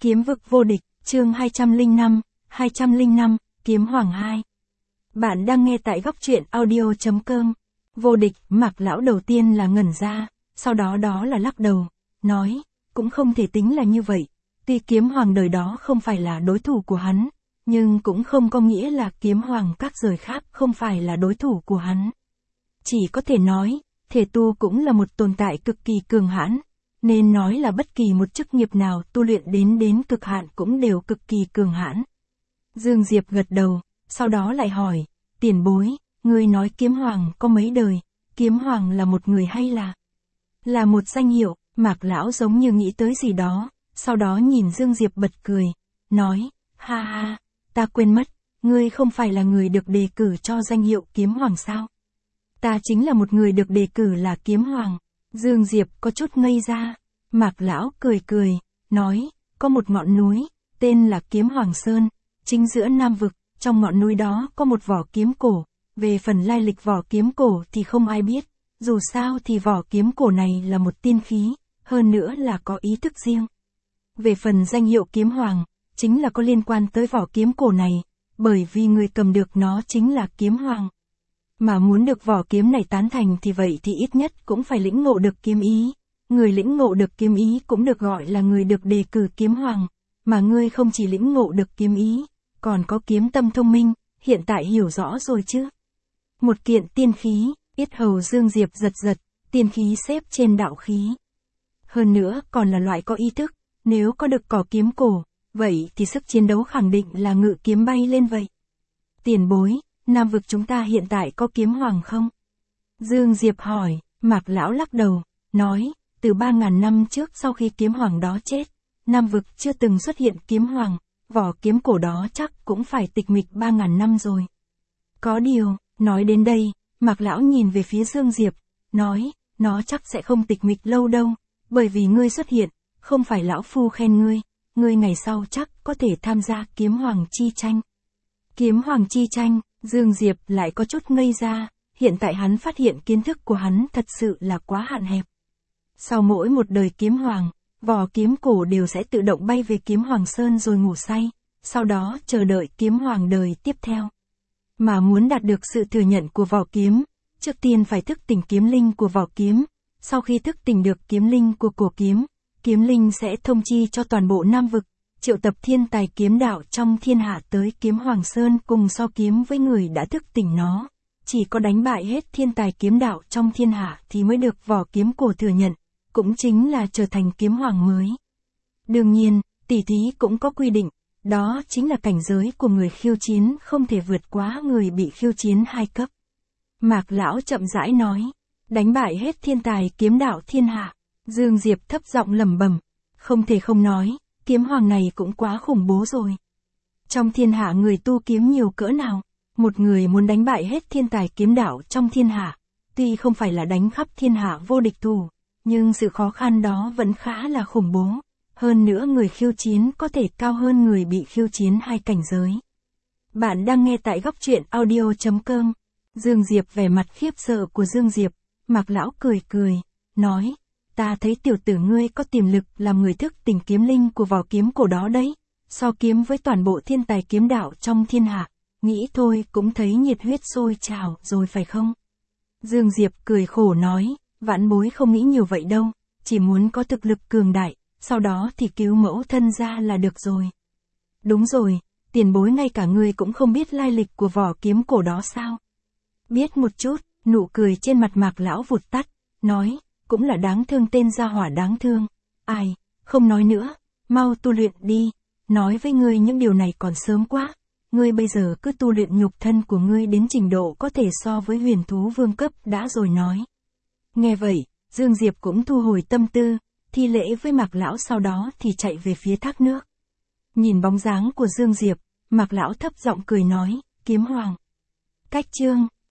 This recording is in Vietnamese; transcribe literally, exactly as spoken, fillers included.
Kiếm vực vô địch, chương hai trăm lẻ năm, hai trăm lẻ năm, Kiếm Hoàng hai. Bạn đang nghe tại góc truyện audio chấm com. Vô địch, Mạc lão đầu tiên là ngẩn ra, sau đó đó là lắc đầu, nói, cũng không thể tính là như vậy. Tuy Kiếm Hoàng đời đó không phải là đối thủ của hắn, nhưng cũng không có nghĩa là Kiếm Hoàng các đời khác không phải là đối thủ của hắn. Chỉ có thể nói, thể tu cũng là một tồn tại cực kỳ cường hãn, nên nói là bất kỳ một chức nghiệp nào tu luyện đến đến cực hạn cũng đều cực kỳ cường hãn. Dương Diệp gật đầu, sau đó lại hỏi, tiền bối, ngươi nói Kiếm Hoàng có mấy đời, Kiếm Hoàng là một người hay là là một danh hiệu? Mạc lão giống như nghĩ tới gì đó, sau đó nhìn Dương Diệp bật cười, nói, ha ha, ta quên mất, ngươi không phải là người được đề cử cho danh hiệu Kiếm Hoàng sao? Ta chính là một người được đề cử là Kiếm Hoàng. Dương Diệp có chút ngây ra, Mạc lão cười cười, nói, có một ngọn núi, tên là Kiếm Hoàng Sơn, chính giữa Nam Vực, trong ngọn núi đó có một vỏ kiếm cổ, về phần lai lịch vỏ kiếm cổ thì không ai biết, dù sao thì vỏ kiếm cổ này là một tiên khí, hơn nữa là có ý thức riêng. Về phần danh hiệu Kiếm Hoàng, chính là có liên quan tới vỏ kiếm cổ này, bởi vì người cầm được nó chính là Kiếm Hoàng. Mà muốn được vỏ kiếm này tán thành thì vậy thì ít nhất cũng phải lĩnh ngộ được kiếm ý. Người lĩnh ngộ được kiếm ý cũng được gọi là người được đề cử Kiếm Hoàng. Mà ngươi không chỉ lĩnh ngộ được kiếm ý, còn có kiếm tâm thông minh, hiện tại hiểu rõ rồi chứ. Một kiện tiên khí, yết hầu Dương Diệp giật giật, tiên khí xếp trên đạo khí. Hơn nữa còn là loại có ý thức, nếu có được cỏ kiếm cổ, vậy thì sức chiến đấu khẳng định là ngự kiếm bay lên vậy. Tiền bối, Nam Vực chúng ta hiện tại có Kiếm Hoàng không? Dương Diệp hỏi, Mạc lão lắc đầu, nói, từ ba ngàn năm trước sau khi Kiếm Hoàng đó chết, Nam Vực chưa từng xuất hiện Kiếm Hoàng, vỏ kiếm cổ đó chắc cũng phải tịch mịch ba ngàn năm rồi. Có điều, nói đến đây, Mạc lão nhìn về phía Dương Diệp, nói, nó chắc sẽ không tịch mịch lâu đâu, bởi vì ngươi xuất hiện, không phải lão phu khen ngươi, ngươi ngày sau chắc có thể tham gia Kiếm Hoàng chi tranh. Kiếm Hoàng chi tranh, Dương Diệp lại có chút ngây ra, hiện tại hắn phát hiện kiến thức của hắn thật sự là quá hạn hẹp. Sau mỗi một đời Kiếm Hoàng, vỏ kiếm cổ đều sẽ tự động bay về Kiếm Hoàng Sơn rồi ngủ say, sau đó chờ đợi Kiếm Hoàng đời tiếp theo. Mà muốn đạt được sự thừa nhận của vỏ kiếm, trước tiên phải thức tỉnh kiếm linh của vỏ kiếm, sau khi thức tỉnh được kiếm linh của cổ kiếm, kiếm linh sẽ thông chi cho toàn bộ Nam Vực, triệu tập thiên tài kiếm đạo trong thiên hạ tới Kiếm Hoàng Sơn cùng so kiếm với người đã thức tỉnh nó. Chỉ có đánh bại hết thiên tài kiếm đạo trong thiên hạ thì mới được vỏ kiếm cổ thừa nhận, cũng chính là trở thành Kiếm Hoàng mới. Đương nhiên, tỷ thí cũng có quy định, đó chính là cảnh giới của người khiêu chiến không thể vượt quá người bị khiêu chiến hai cấp. Mạc lão chậm rãi nói, đánh bại hết thiên tài kiếm đạo thiên hạ. Dương Diệp thấp giọng lẩm bẩm, không thể không nói, Kiếm Hoàng này cũng quá khủng bố rồi. Trong thiên hạ người tu kiếm nhiều cỡ nào, một người muốn đánh bại hết thiên tài kiếm đạo trong thiên hạ, tuy không phải là đánh khắp thiên hạ vô địch thủ, nhưng sự khó khăn đó vẫn khá là khủng bố. Hơn nữa người khiêu chiến có thể cao hơn người bị khiêu chiến hai cảnh giới. Bạn đang nghe tại góc truyện audio chấm com. Dương Diệp vẻ mặt khiếp sợ của Dương Diệp, Mạc lão cười cười, nói, ta thấy tiểu tử ngươi có tiềm lực làm người thức tỉnh kiếm linh của vỏ kiếm cổ đó đấy, so kiếm với toàn bộ thiên tài kiếm đạo trong thiên hạ, nghĩ thôi cũng thấy nhiệt huyết sôi trào rồi phải không? Dương Diệp cười khổ nói, vãn bối không nghĩ nhiều vậy đâu, chỉ muốn có thực lực cường đại, sau đó thì cứu mẫu thân ra là được rồi. Đúng rồi, tiền bối ngay cả ngươi cũng không biết lai lịch của vỏ kiếm cổ đó sao? Biết một chút, nụ cười trên mặt Mạc lão vụt tắt, nói, cũng là đáng thương tên gia hỏa đáng thương. Ai, không nói nữa, mau tu luyện đi, nói với ngươi những điều này còn sớm quá, ngươi bây giờ cứ tu luyện nhục thân của ngươi đến trình độ có thể so với huyền thú vương cấp đã rồi nói. Nghe vậy, Dương Diệp cũng thu hồi tâm tư, thi lễ với Mạc lão sau đó thì chạy về phía thác nước. Nhìn bóng dáng của Dương Diệp, Mạc lão thấp giọng cười nói, Kiếm Hoàng. Cách chương